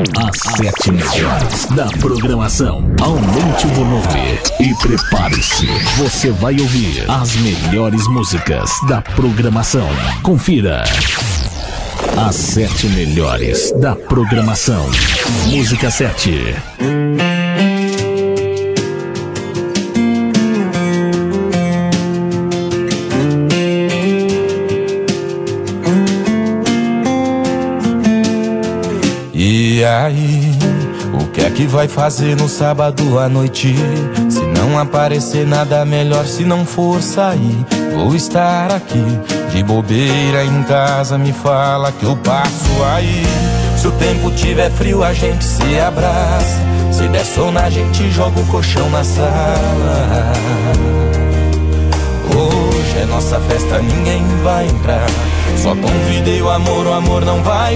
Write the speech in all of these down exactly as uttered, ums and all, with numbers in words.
As sete melhores da programação. Aumente o volume e prepare-se. Você vai ouvir as melhores músicas da programação. Confira. As sete melhores da programação. Música sete. E aí, o que é que vai fazer no sábado à noite? Se não aparecer nada melhor, se não for sair, vou estar aqui de bobeira em casa, me fala que eu passo aí. Se o tempo tiver frio, a gente se abraça. Se der sono, a gente joga o colchão na sala. Hoje é nossa festa, ninguém vai entrar. Só convidei o amor, o amor não vai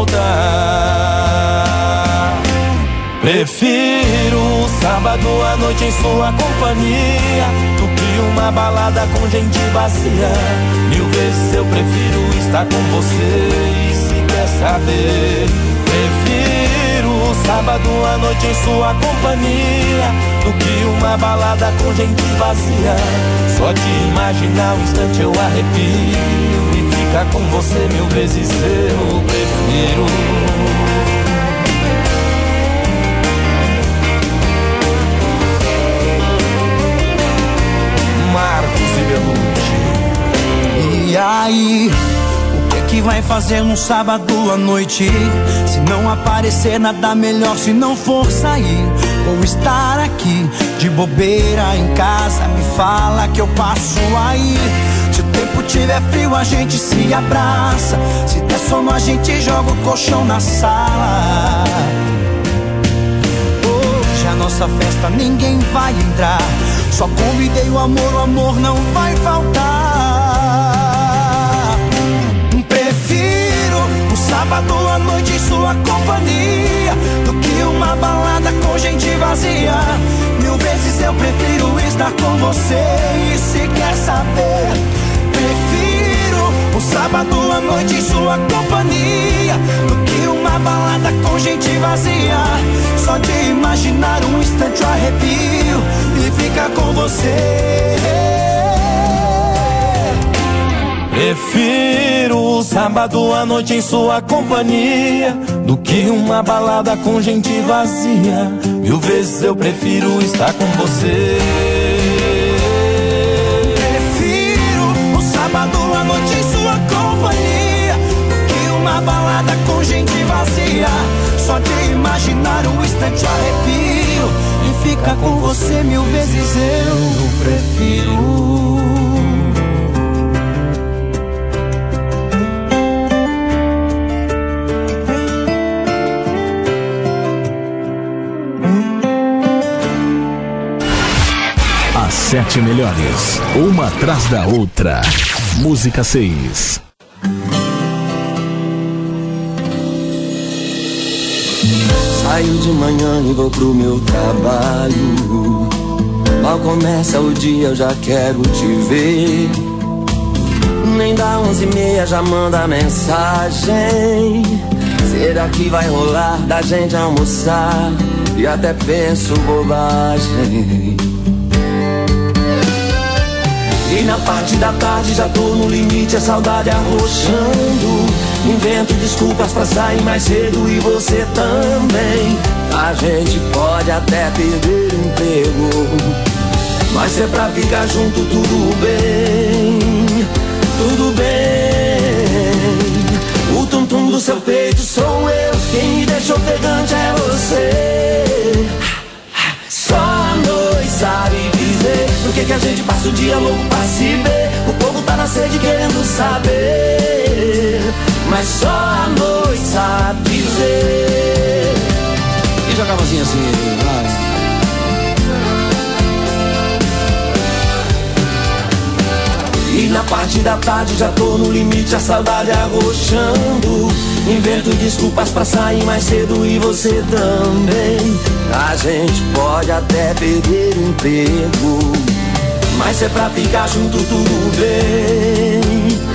faltar. Prefiro um sábado à noite em sua companhia do que uma balada com gente vazia. Mil vezes eu prefiro estar com você. E se quer saber, prefiro um sábado à noite em sua companhia do que uma balada com gente vazia. Só de imaginar um instante eu arrepio. E ficar com você mil vezes eu prefiro. Marcos e Belucci. E aí, o que é que vai fazer num sábado à noite? Se não aparecer nada melhor, se não for sair, vou estar aqui de bobeira em casa, me fala que eu passo aí. Se o tempo tiver frio, a gente se abraça. Se der sono, a gente joga o colchão na sala. Hoje é a nossa festa, ninguém vai entrar. Só convidei o amor, o amor não vai faltar. Prefiro um sábado à noite em sua companhia do que uma balada com gente vazia. Mil vezes eu prefiro estar com você. E se quer saber, prefiro um sábado à noite em sua companhia do que uma balada com gente vazia. Só de imaginar um instante eu arrepio e ficar com você. Prefiro sábado à noite em sua companhia do que uma balada com gente vazia. Mil vezes eu prefiro estar com você. Prefiro um sábado à noite em sua companhia do que uma balada com gente vazia. Só de imaginar um instante eu arrepio e ficar com você mil vezes eu prefiro. Sete melhores, uma atrás da outra. Música seis. Saio de manhã e vou pro meu trabalho. Mal começa o dia eu já quero te ver. Nem dá onze e meia já manda mensagem. Será que vai rolar da gente almoçar? E até penso bobagem. E na parte da tarde já tô no limite, a saudade arrochando. Invento desculpas pra sair mais cedo e você também. A gente pode até perder o emprego, mas se é pra ficar junto tudo bem, tudo bem. O tum-tum do seu peito sou eu, quem me deixou pegante é você. Só a noite sabe dizer por que que a gente passa o dia louco pra se ver. O povo tá na sede querendo saber, mas só a noite sabe dizer. E jogava assim, assim, vai. E na parte da tarde já tô no limite, a saudade arrochando. Invento desculpas pra sair mais cedo e você também. A gente pode até perder o emprego, mas se é pra ficar junto tudo bem,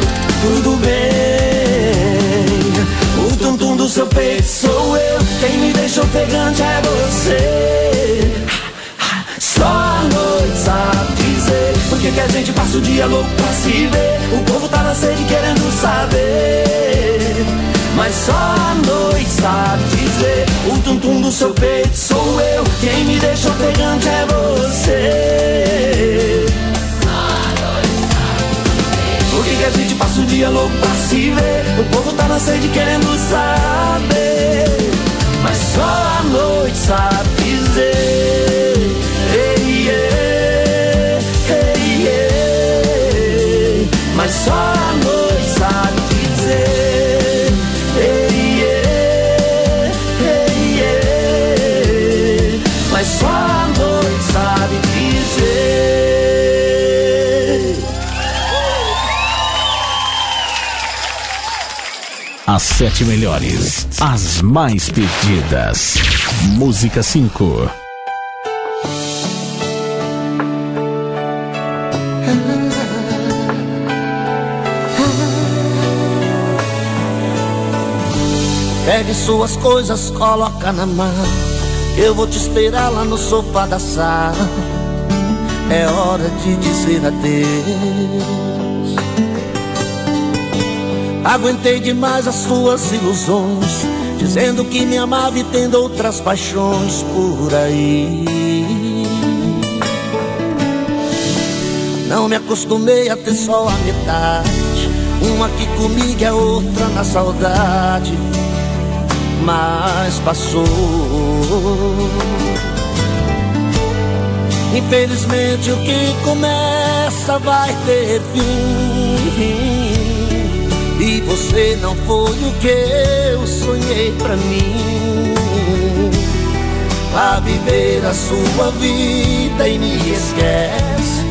tudo bem. O tum-tum do seu peito sou eu, quem me ofegante é você. Só a noite sabe dizer por que que a gente passa o dia louco pra se ver. O povo tá na sede querendo saber, mas só a noite sabe dizer. O tum-tum do seu peito sou eu, quem me deixa ofegante é você. Por que que a gente passa o dia louco pra se ver? O povo tá na sede querendo saber, mas só a noite sabe dizer. Ei, ei, ei, ei. Mas só a noite sabe dizer. Ei, ei, ei, ei. Mas só a noite sabe dizer. As sete melhores, as mais pedidas. Música cinco. Pegue suas coisas, coloca na mão. Eu vou te esperar lá no sofá da sala. É hora de dizer adeus. Aguentei demais as suas ilusões, dizendo que me amava e tendo outras paixões por aí. Não me acostumei a ter só a metade, uma aqui comigo e a outra na saudade. Mas passou. Infelizmente o que começa vai ter fim, e você não foi o que eu sonhei pra mim. Vá viver a sua vida e me esquece,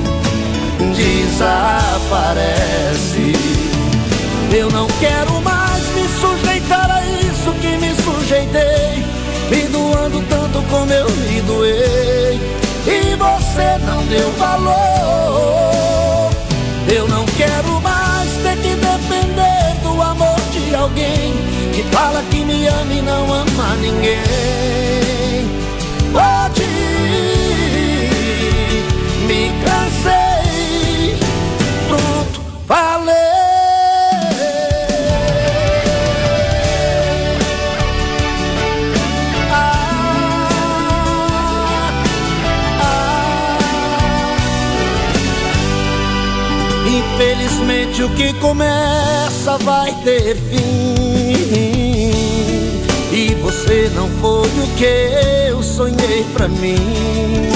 desaparece. Eu não quero mais me sujeitar a isso que me sujeitei, me doando tanto como eu me doei, e você não deu valor. Eu não quero mais ter que depender do amor de alguém que fala que me ama e não ama ninguém. Pode ir, me cansei, pronto, falei. Infelizmente o que começa vai ter fim, e você não foi o que eu sonhei pra mim.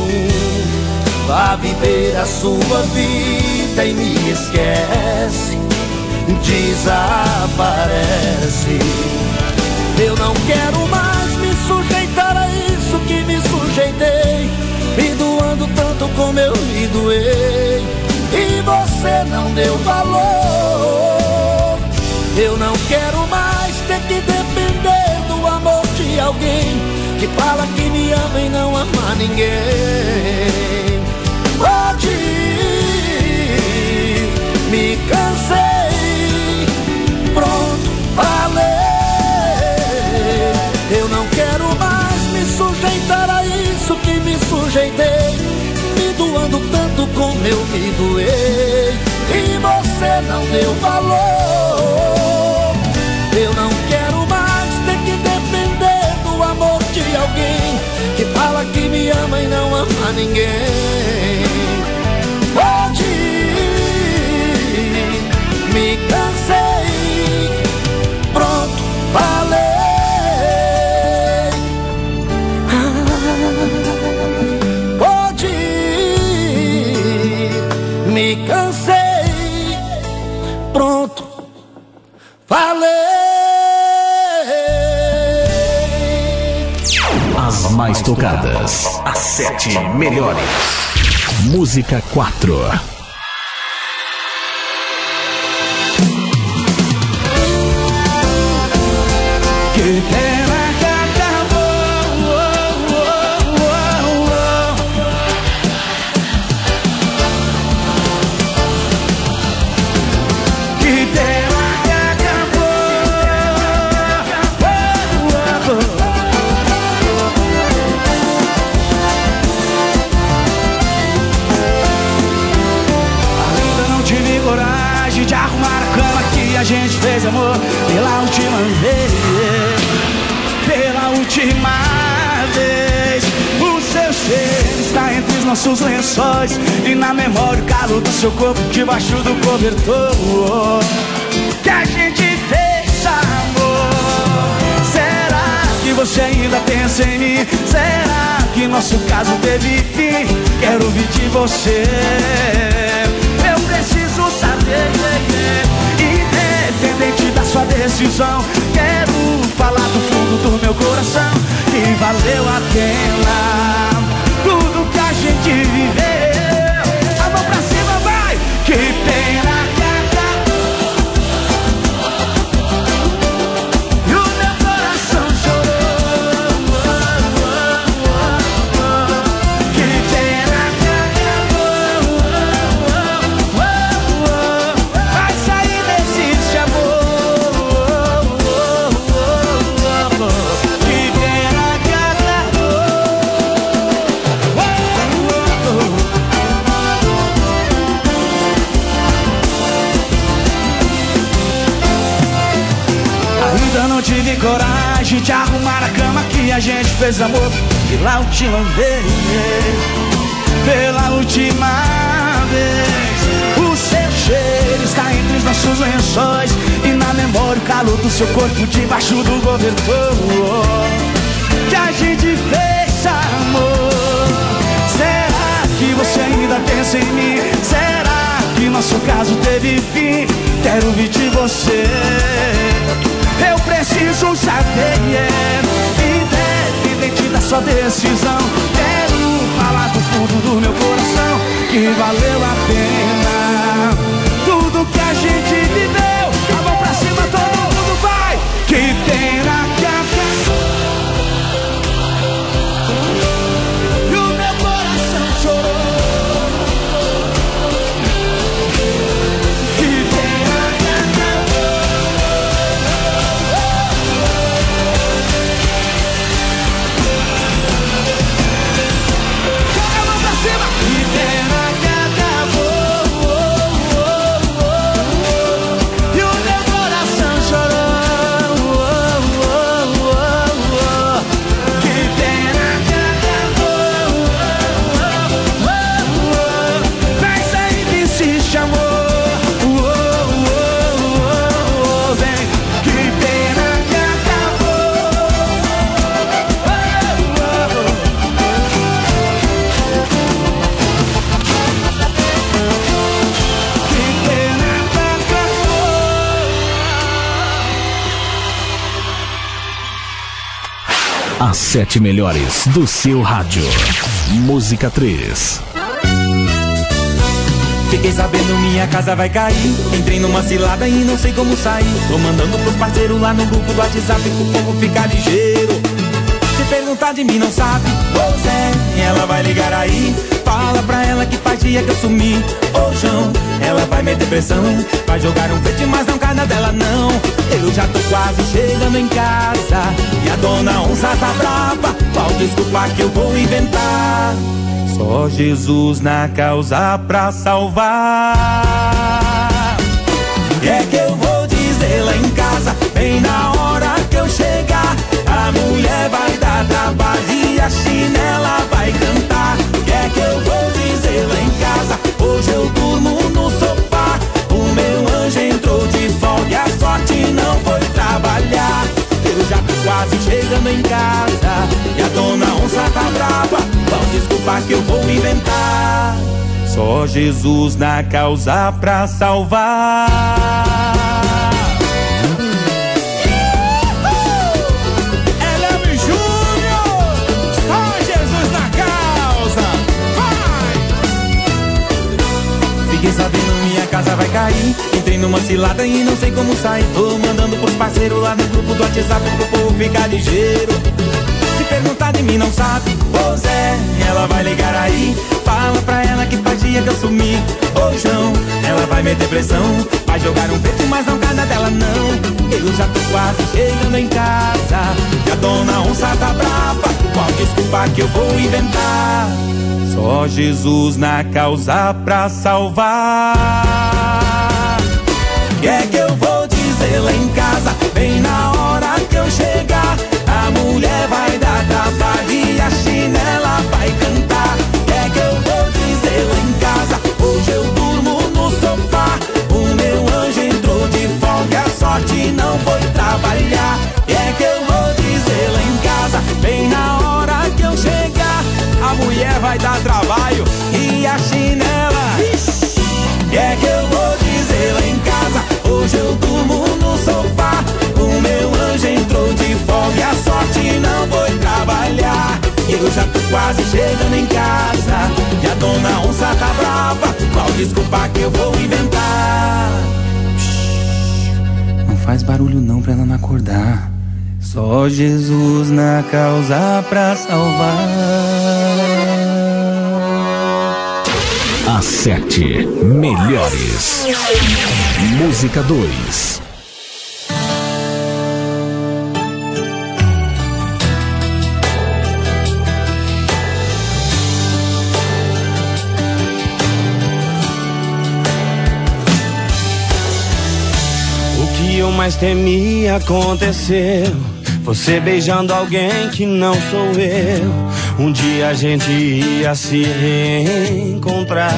Vá viver a sua vida e me esquece, desaparece. Eu não quero mais me sujeitar a isso que me sujeitei, me doando tanto como eu me doei, e você não deu valor. Eu não quero mais ter que depender do amor de alguém que fala que me ama e não ama ninguém. Pode ir, me cansei, pronto, falei. Eu não quero mais me sujeitar a isso que me sujeitei, me doando tanto como eu me doei, e você não deu valor. Eu não quero mais ter que depender do amor de alguém que fala que me ama e não ama ninguém. Pode ir, me cansei, pronto, falei. Me cansei, pronto, falei. As mais tocadas, as sete melhores. Música quatro. Que pena que acabou, oh, oh, oh, oh. Que pena que acabou, oh, oh, oh. nossos lençóis e na memória o calor do seu corpo debaixo do cobertor. Que a gente fez amor. Será que você ainda pensa em mim? Será que nosso caso teve fim? Quero ouvir de você. Eu preciso saber, independente da sua decisão. Quero falar do fundo do meu coração que valeu a pena tudo que a gente viveu. A mão pra cima, vai! Que pena que acabou e o meu coração chorou. Que pena que acabou. Vai sair desse amor. Que pena que acabou. Ainda não tive coragem de arrumar a cama que a gente fez amor pela última vez. Pela última vez. O seu cheiro está entre os nossos lençóis e na memória o calor do seu corpo debaixo do cobertor. Que a gente fez amor. Será que você ainda pensa em mim? Será que nosso caso teve fim? Quero ouvir de você. Eu preciso saber, yeah, independente da sua decisão. Quero falar do fundo do meu coração que valeu a pena tudo que a gente viveu. A mão pra cima, todo mundo vai. Que pena que acabou e o meu coração chorou. Que pena que acabou. Joga a mão pra cima. Que pena que acabou e o meu coração chorou. Que pena que acabou. Vai sair desse amor. Vem. Que pena que acabou. Que pena que acabou. As sete melhores do seu rádio. Música três. Fiquei sabendo minha casa vai cair. Entrei numa cilada e não sei como sair. Tô mandando pros parceiros lá no grupo do WhatsApp pro povo ficar ligeiro. Se perguntar de mim não sabe, ô Zé, ela vai ligar aí. Fala pra ela que faz dia que eu sumi. Ô João, ela vai meter pressão. Vai jogar um peixe, mas não cai na dela não. Eu já tô quase chegando em casa e a dona onça tá brava. Qual desculpa que eu vou inventar? Só Jesus na causa pra salvar. E é que eu vou dizer lá em casa, bem na hora que eu chegar. A mulher vai dar trabalho e a chinela vai cantar. E é que eu vou dizer lá em casa, hoje eu durmo no sofá. O meu anjo entrou de folga e a sorte não foi trabalhar. Eu já tô quase chegando em casa e a dona onça tá brava. Qual desculpa que eu vou inventar? Só Jesus na causa pra salvar. Eleme Júnior, só Jesus na causa. Vai! Fiquei sabendo minha casa vai cair. Entrei numa cilada e não sei como sair. Tô mandando pros parceiros lá no grupo do WhatsApp pro povo ficar ligeiro. Se perguntar de mim não sabe, ô Zé, ela vai ligar aí. Fala pra ela que faz dia que eu sumi. Ô João, ela vai meter pressão. Vai jogar um peixe, mas não cai na dela não. Eu já tô quase chegando em casa e a dona onça tá brava. Qual desculpa que eu vou inventar? Só Jesus na causa pra salvar. E é que eu vou dizer lá em casa, bem na hora que eu chegar. A mulher vai dar trabalho e a chinela vai cantar. É que eu quase chegando em casa e a dona onça tá brava. Qual desculpa que eu vou inventar? Não faz barulho não pra ela não acordar. Só Jesus na causa pra salvar. As sete melhores. Música dois. O que eu mais temia aconteceu. Você beijando alguém que não sou eu. Um dia a gente ia se reencontrar.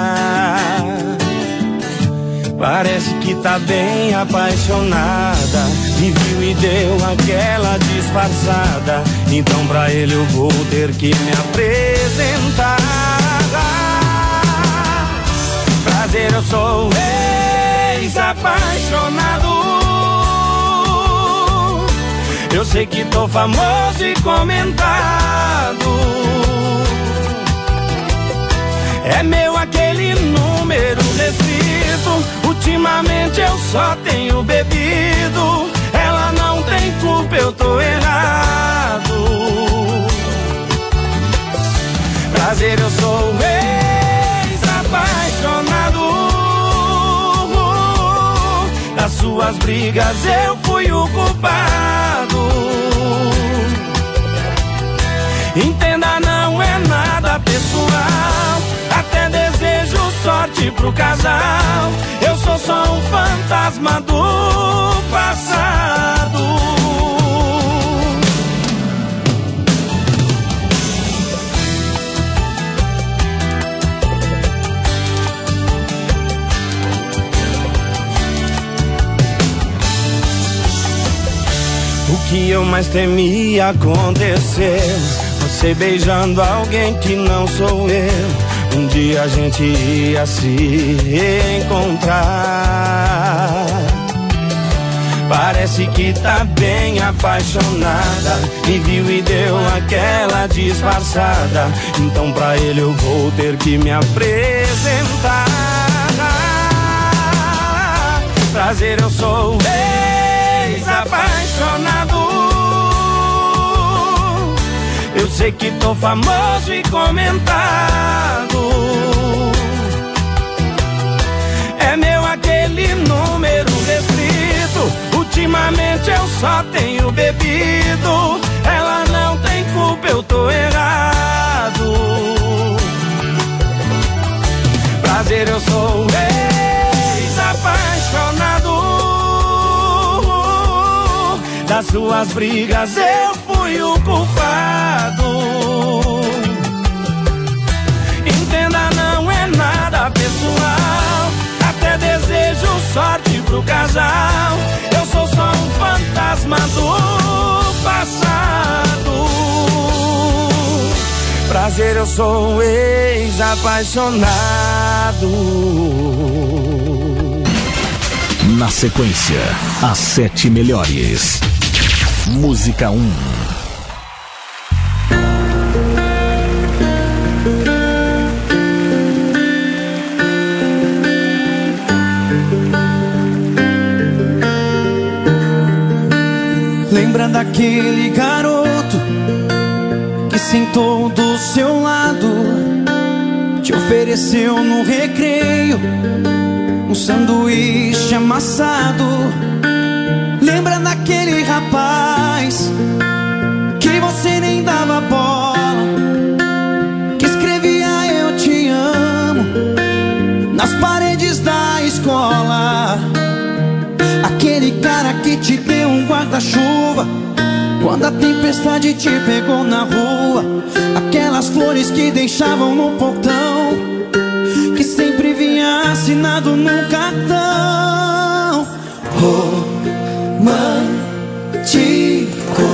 Parece que tá bem apaixonada. Me viu e deu aquela disfarçada. Então pra ele eu vou ter que me apresentar. Prazer, eu sou ex-apaixonado. Eu sei que tô famoso e comentado. É meu aquele número restrito. Ultimamente eu só tenho bebido. Ela não tem culpa, eu tô errado. Prazer, eu sou ex-apaixonado. Das suas brigas eu fui o culpado. Entenda, não é nada pessoal. Até desejo sorte pro casal. Eu sou só um fantasma do passado. O que eu mais temia aconteceu. Você beijando alguém que não sou eu. Um dia a gente ia se reencontrar. Parece que tá bem apaixonada. Me viu e deu aquela disfarçada. Então pra ele eu vou ter que me apresentar. Prazer, eu sou ex-apaixonado. Eu sei que tô famoso e comentado. É meu aquele número restrito. Ultimamente eu só tenho bebido. Ela não tem culpa, eu tô errado. Prazer, eu sou ex-apaixonado. Das suas brigas eu fui o culpado. Entenda, não é nada pessoal. Até desejo sorte pro casal. Eu sou só um fantasma do passado. Prazer, eu sou ex-apaixonado. Na sequência, as sete melhores. Música um. Lembra daquele garoto que sentou do seu lado, te ofereceu no recreio um sanduíche amassado? Lembra daquele rapaz que você nem dava bola, que escrevia eu te amo nas paredes da escola? Aquele cara que te deu um guarda-chuva quando a tempestade te pegou na rua. Aquelas flores que deixavam no portão, que sempre vinha assinado num cartão. Romântico,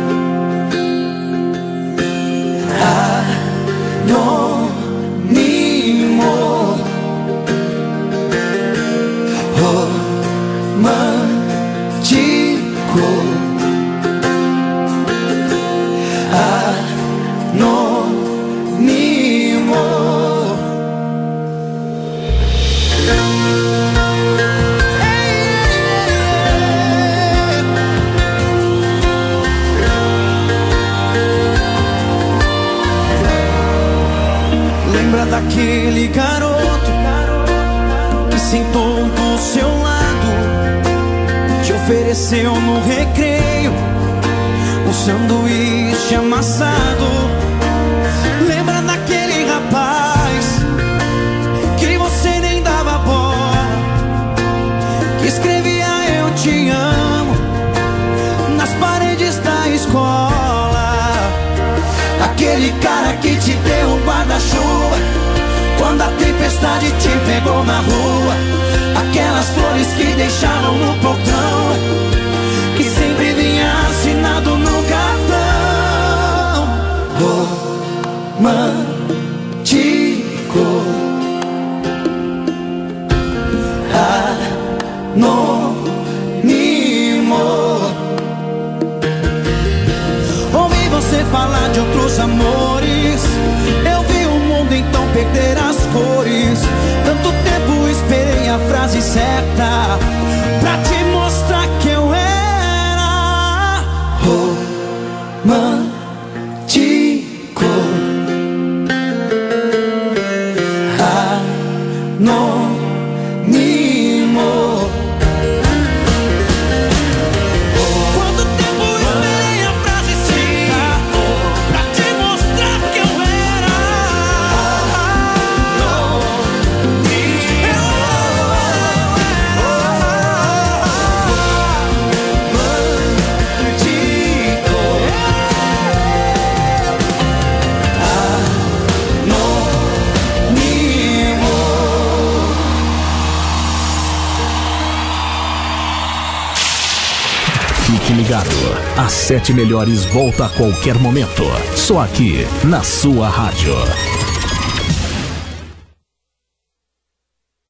anônimo, romântico, anônimo. daquele garoto que sentou do seu lado, te ofereceu no recreio um sanduíche amassado. Lembra daquele rapaz que você nem dava bola, que escrevia eu te amo nas paredes da escola? Aquele cara que te deu um guarda-chuva quando a tempestade te pegou na rua. Aquelas flores que deixaram no portão, que sempre vinha assinado no cartão. Romântico, anônimo. Ouvi você falar de outros amores, eu vi o mundo então perder as cores. Tanto tempo esperei a frase certa pra te mostrar que eu era romântico, anônimo. Quanto tempo esperei a frase certa pra te mostrar que eu era Fique ligado, as sete melhores volta a qualquer momento, só aqui na sua rádio.